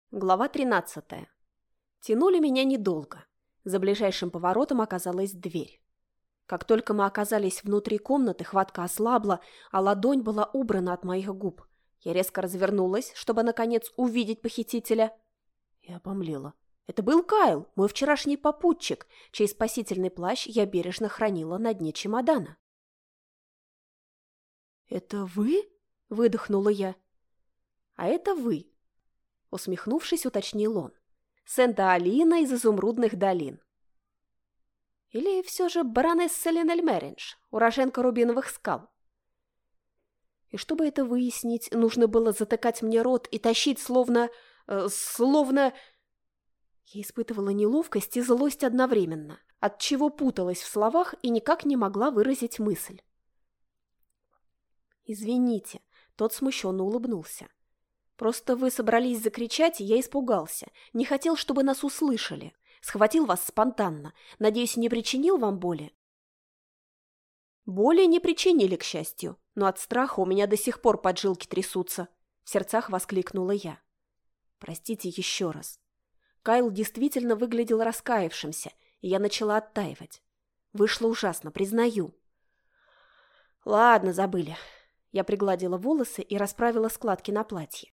Глава 13. Тянули меня недолго. За ближайшим поворотом оказалась дверь. Как только мы оказались внутри комнаты, хватка ослабла, а ладонь была убрана от моих губ. Я резко развернулась, чтобы, наконец, увидеть похитителя. И обомлела. Это был Кайл, мой вчерашний попутчик, чей спасительный плащ я бережно хранила на дне чемодана. «Это вы?» – выдохнула я. «А это вы», – усмехнувшись, уточнил он. «Сента-Алина из Изумрудных долин». Или все же баронесса Линель Меринж, уроженка Рубиновых скал. И чтобы это выяснить, нужно было затыкать мне рот и тащить словно... Я испытывала неловкость и злость одновременно, отчего путалась в словах и никак не могла выразить мысль. «Извините», — тот смущенно улыбнулся. «Просто вы собрались закричать, и я испугался. Не хотел, чтобы нас услышали. Схватил вас спонтанно. Надеюсь, не причинил вам боли?» Боли не причинили, к счастью, но от страха у меня до сих пор поджилки трясутся. В сердцах воскликнула я. «Простите еще раз». Кайл действительно выглядел раскаявшимся, и я начала оттаивать. Вышло ужасно, признаю. «Ладно, забыли». Я пригладила волосы и расправила складки на платье.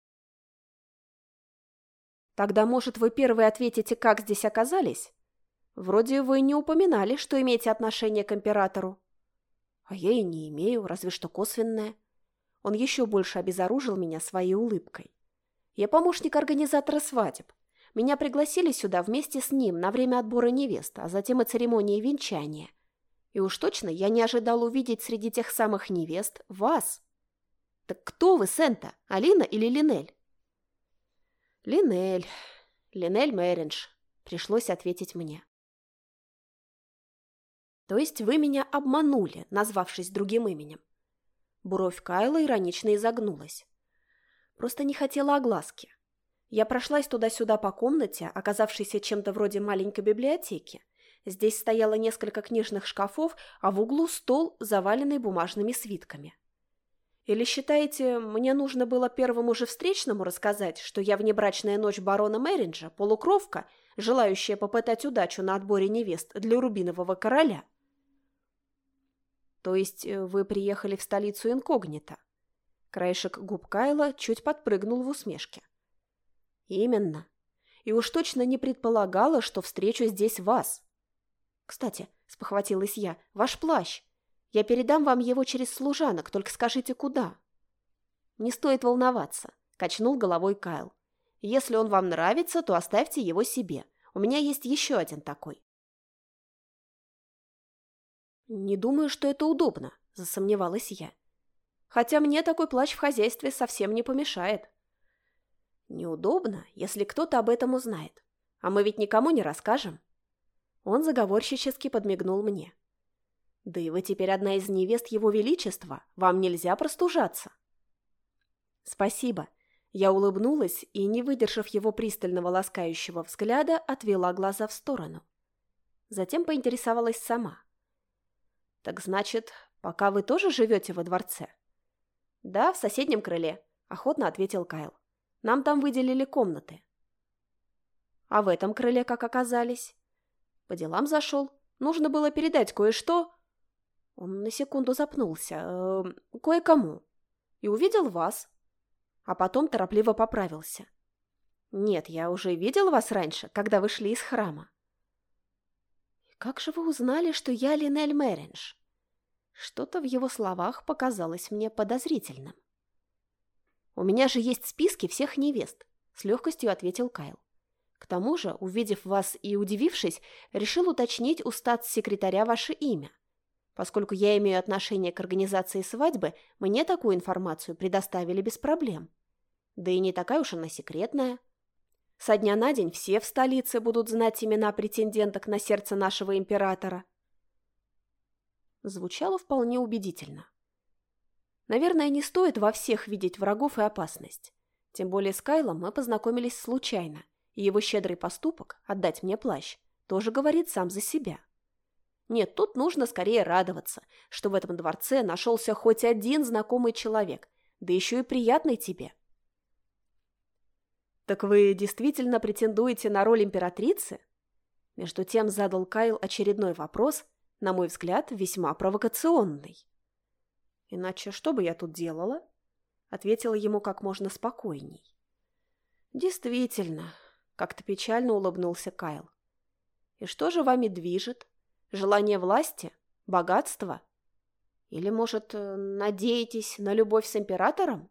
«Тогда, может, вы первые ответите, как здесь оказались? Вроде вы не упоминали, что имеете отношение к императору». «А я и не имею, разве что косвенное». Он еще больше обезоружил меня своей улыбкой. «Я помощник организатора свадеб. Меня пригласили сюда вместе с ним на время отбора невест, а затем и церемонии венчания. И уж точно я не ожидал увидеть среди тех самых невест вас. Так кто вы, Сента, Алина или Линель?» «Линель. Линель Меринж», — пришлось ответить мне. «То есть вы меня обманули, назвавшись другим именем?» Бровь Кайла иронично изогнулась. «Просто не хотела огласки. Я прошлась туда-сюда по комнате, оказавшейся чем-то вроде маленькой библиотеки. Здесь стояло несколько книжных шкафов, а в углу стол, заваленный бумажными свитками. Или считаете, мне нужно было первому же встречному рассказать, что я внебрачная ночь барона Меринджа, полукровка, желающая попытать удачу на отборе невест для Рубинового короля?» «То есть вы приехали в столицу инкогнито?» Краешек губ Кайла чуть подпрыгнул в усмешке. «Именно. И уж точно не предполагала, что встречу здесь вас. Кстати, спохватилась я, ваш плащ. Я передам вам его через служанок, только скажите, куда». «Не стоит волноваться», — качнул головой Кайл. «Если он вам нравится, то оставьте его себе. У меня есть еще один такой». «Не думаю, что это удобно», — засомневалась я. «Хотя мне такой плащ в хозяйстве совсем не помешает». «Неудобно, если кто-то об этом узнает. А мы ведь никому не расскажем». Он заговорщически подмигнул мне. «Да и вы теперь одна из невест Его Величества. Вам нельзя простужаться». «Спасибо». Я улыбнулась и, не выдержав его пристального ласкающего взгляда, отвела глаза в сторону. Затем поинтересовалась сама. «Так значит, пока вы тоже живете во дворце?» «Да, в соседнем крыле», — охотно ответил Кайл. «Нам там выделили комнаты». «А в этом крыле как оказались?» «По делам зашел. Нужно было передать кое-что...» Он на секунду запнулся. «Кое-кому. И увидел вас». А потом торопливо поправился. «Нет, я уже видел вас раньше, когда вы шли из храма». «Как же вы узнали, что я Линель Меринж?» Что-то в его словах показалось мне подозрительным. «У меня же есть списки всех невест», — с легкостью ответил Кайл. «К тому же, увидев вас и удивившись, решил уточнить у статс-секретаря ваше имя. Поскольку я имею отношение к организации свадьбы, мне такую информацию предоставили без проблем. Да и не такая уж она секретная. Со дня на день все в столице будут знать имена претенденток на сердце нашего императора». Звучало вполне убедительно. Наверное, не стоит во всех видеть врагов и опасность. Тем более с Кайлом мы познакомились случайно, и его щедрый поступок, отдать мне плащ, тоже говорит сам за себя. Нет, тут нужно скорее радоваться, что в этом дворце нашелся хоть один знакомый человек, да еще и приятный тебе. «Так вы действительно претендуете на роль императрицы?» Между тем задал Кайл очередной вопрос, на мой взгляд, весьма провокационный. «Иначе что бы я тут делала?» Ответила ему как можно спокойней. «Действительно», — как-то печально улыбнулся Кайл. «И что же вами движет? Желание власти? Богатство? Или, может, надеетесь на любовь с императором?»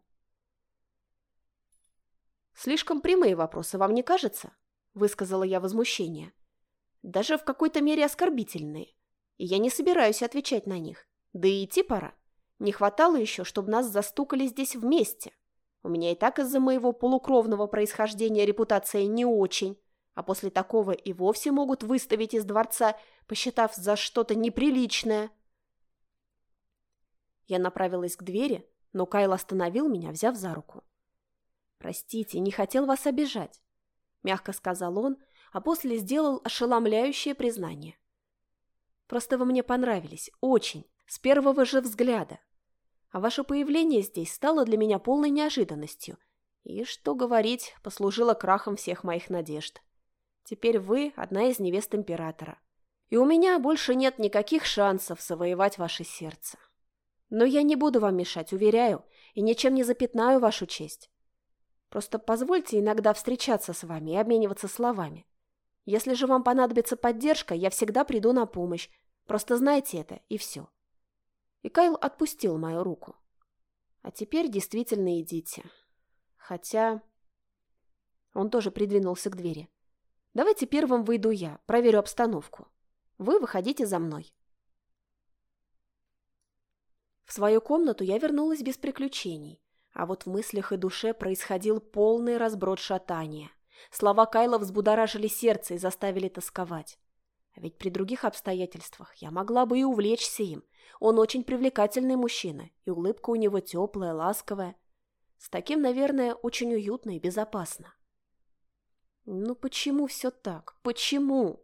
«Слишком прямые вопросы, вам не кажется?» — высказала я возмущение. «Даже в какой-то мере оскорбительные. И я не собираюсь отвечать на них. Да и идти пора. Не хватало еще, чтобы нас застукали здесь вместе. У меня и так из-за моего полукровного происхождения репутация не очень, а после такого и вовсе могут выставить из дворца, посчитав за что-то неприличное». Я направилась к двери, но Кайл остановил меня, взяв за руку. «Простите, не хотел вас обижать», — мягко сказал он, а после сделал ошеломляющее признание. «Просто вы мне понравились, очень, с первого же взгляда. А ваше появление здесь стало для меня полной неожиданностью и, что говорить, послужило крахом всех моих надежд. Теперь вы одна из невест императора, и у меня больше нет никаких шансов завоевать ваше сердце. Но я не буду вам мешать, уверяю, и ничем не запятнаю вашу честь. Просто позвольте иногда встречаться с вами и обмениваться словами. Если же вам понадобится поддержка, я всегда приду на помощь. Просто знайте это, и все». И Кайл отпустил мою руку. «А теперь действительно идите. Хотя...» Он тоже придвинулся к двери. «Давайте первым выйду я, проверю обстановку. Вы выходите за мной». В свою комнату я вернулась без приключений. А вот в мыслях и душе происходил полный разброд шатания. Слова Кайла взбудоражили сердце и заставили тосковать. А ведь при других обстоятельствах я могла бы и увлечься им. Он очень привлекательный мужчина, и улыбка у него теплая, ласковая. С таким, наверное, очень уютно и безопасно. Ну почему все так? Почему?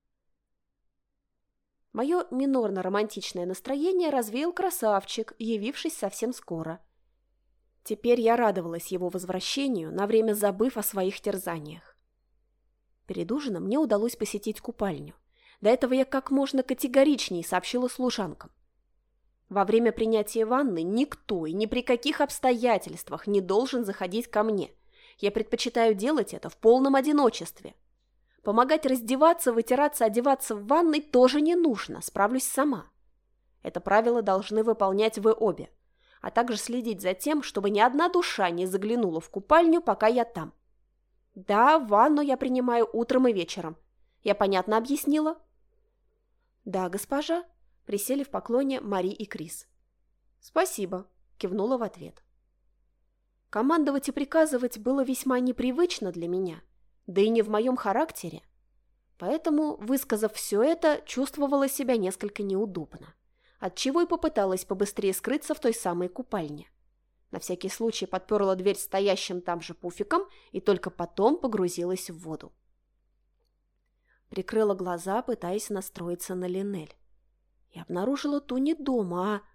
Мое минорно-романтичное настроение развеял красавчик, явившись совсем скоро. Теперь я радовалась его возвращению, на время забыв о своих терзаниях. Перед ужином мне удалось посетить купальню. До этого я как можно категоричнее сообщила служанкам. Во время принятия ванны никто и ни при каких обстоятельствах не должен заходить ко мне. Я предпочитаю делать это в полном одиночестве. Помогать раздеваться, вытираться, одеваться в ванной тоже не нужно, справлюсь сама. Это правило должны выполнять вы обе, а также следить за тем, чтобы ни одна душа не заглянула в купальню, пока я там. Да, ванну я принимаю утром и вечером. Я понятно объяснила? Да, госпожа. Присели в поклоне Мари и Крис. Спасибо, кивнула в ответ. Командовать и приказывать было весьма непривычно для меня, да и не в моем характере. Поэтому, высказав все это, чувствовала себя несколько неудобно, отчего и попыталась побыстрее скрыться в той самой купальне. На всякий случай подперла дверь стоящим там же пуфиком и только потом погрузилась в воду. Прикрыла глаза, пытаясь настроиться на Линель. И обнаружила ту не дома, а...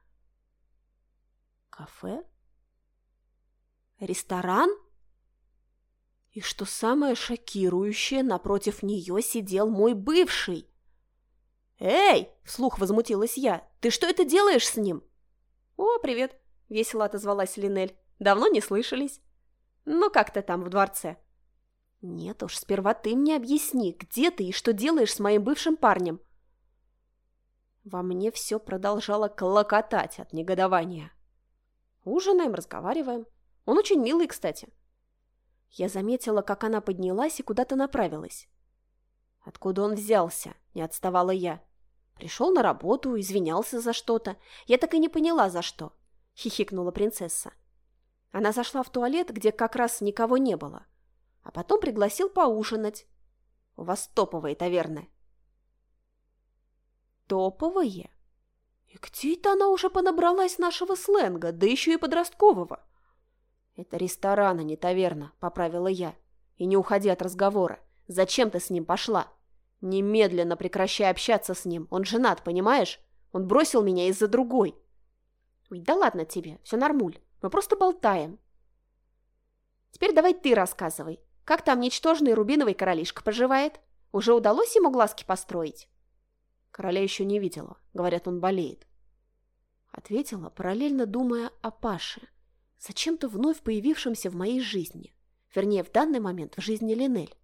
Кафе? Ресторан? И что самое шокирующее, напротив нее сидел мой бывший. «Эй!» – вслух возмутилась я. «Ты что это делаешь с ним?» «О, привет!» – весело отозвалась Линель. «Давно не слышались. Ну, как ты там в дворце?» «Нет уж, сперва ты мне объясни, где ты и что делаешь с моим бывшим парнем?» Во мне все продолжало клокотать от негодования. «Ужинаем, разговариваем. Он очень милый, кстати». Я заметила, как она поднялась и куда-то направилась. «Откуда он взялся?» – не отставала я. «Пришел на работу, извинялся за что-то. Я так и не поняла, за что», – хихикнула принцесса. Она зашла в туалет, где как раз никого не было, а потом пригласил поужинать. «У вас топовые таверны». «Топовые? И где это она уже понабралась нашего сленга, да еще и подросткового?» «Это ресторан, а не таверна», – поправила я. «И не уходи от разговора. Зачем ты с ним пошла? Немедленно прекращай общаться с ним. Он женат, понимаешь? Он бросил меня из-за другой». «Ой, да ладно тебе, все нормуль. Мы просто болтаем». «Теперь давай ты рассказывай. Как там ничтожный рубиновый королишка поживает? Уже удалось ему глазки построить?» «Короля еще не видела. Говорят, он болеет». Ответила, параллельно думая о Паше, зачем-то вновь появившемся в моей жизни. Вернее, в данный момент в жизни Линель.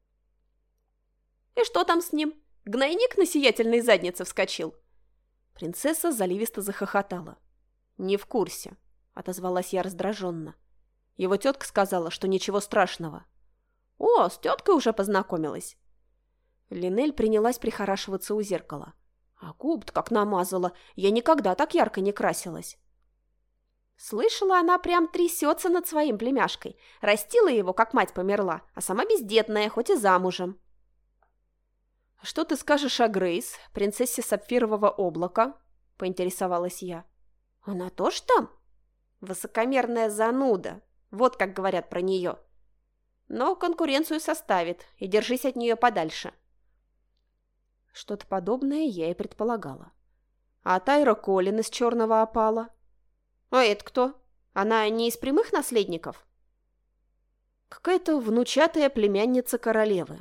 «И что там с ним? Гнойник на сиятельной заднице вскочил?» Принцесса заливисто захохотала. «Не в курсе», — отозвалась я раздраженно. Его тетка сказала, что ничего страшного. «О, с теткой уже познакомилась». Линель принялась прихорашиваться у зеркала. А губ-то как намазала, я никогда так ярко не красилась. Слышала, она прям трясется над своим племяшкой. Растила его, как мать померла, а сама бездетная, хоть и замужем. «Что ты скажешь о Грейс, принцессе Сапфирового облака?» – поинтересовалась я. «Она тоже там?» «Высокомерная зануда, вот как говорят про нее. Но конкуренцию составит, и держись от нее подальше». Что-то подобное я и предполагала. «А Тайра Коллин из черного опала?» «А это кто? Она не из прямых наследников?» «Какая-то внучатая племянница королевы».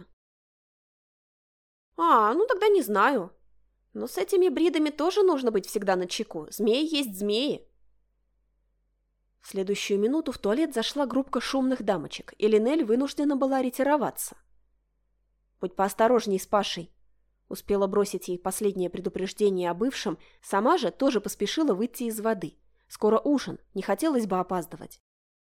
Ну тогда не знаю. Но с этими бридами тоже нужно быть всегда начеку. Змеи есть змеи». В следующую минуту в туалет зашла группка шумных дамочек, и Линель вынуждена была ретироваться. «Будь поосторожней с Пашей», — успела бросить ей последнее предупреждение о бывшем, сама же тоже поспешила выйти из воды. Скоро ужин, не хотелось бы опаздывать.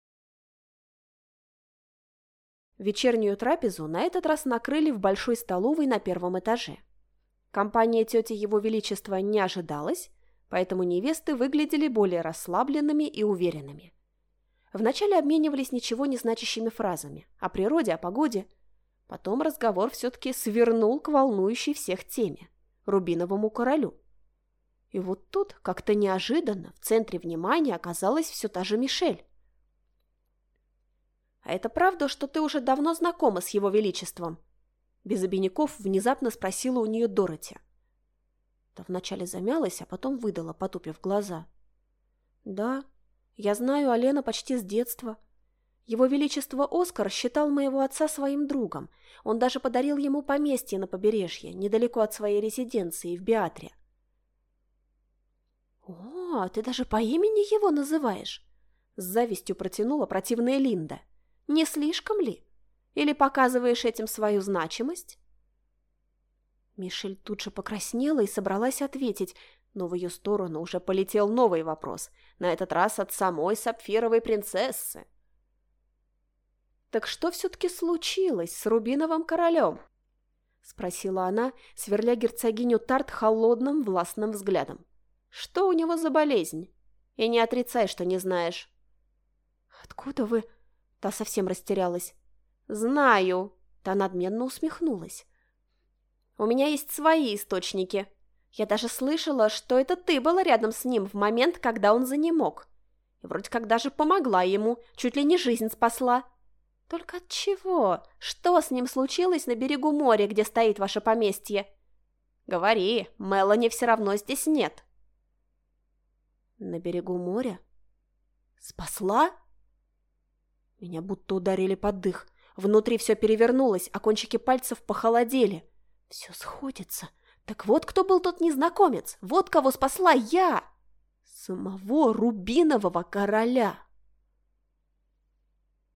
Вечернюю трапезу на этот раз накрыли в большой столовой на первом этаже. Компания тети Его Величества не ожидалась, поэтому невесты выглядели более расслабленными и уверенными. Вначале обменивались ничего не значащими фразами о природе, о погоде. Потом разговор все-таки свернул к волнующей всех теме – Рубиновому королю. И вот тут, как-то неожиданно, в центре внимания оказалась все та же Мишель. «А это правда, что ты уже давно знакома с Его Величеством?» Без обиняков внезапно спросила у нее Дороти. Та вначале замялась, а потом выдала, потупив глаза. «Да, я знаю Алена почти с детства. Его Величество Оскар считал моего отца своим другом. Он даже подарил ему поместье на побережье, недалеко от своей резиденции в Биатре». «О, ты даже по имени его называешь?» С завистью протянула противная Линда. «Не слишком ли? Или показываешь этим свою значимость?» Мишель тут же покраснела и собралась ответить, но в ее сторону уже полетел новый вопрос, на этот раз от самой Сапфировой принцессы. «Так что все-таки случилось с Рубиновым королем?» — спросила она, сверля герцогиню Тарт холодным властным взглядом. «Что у него за болезнь? И не отрицай, что не знаешь». «Откуда вы?» — та совсем растерялась. «Знаю», — та надменно усмехнулась. «У меня есть свои источники. Я даже слышала, что это ты была рядом с ним в момент, когда он занемог. И вроде как даже помогла ему, чуть ли не жизнь спасла. Только от чего? Что с ним случилось на берегу моря, где стоит ваше поместье? Говори, Мелани все равно здесь нет». «На берегу моря? Спасла?» Меня будто ударили под дых. Внутри все перевернулось, а кончики пальцев похолодели. Все сходится. Так вот кто был тот незнакомец. Вот кого спасла я. Самого Рубинового короля.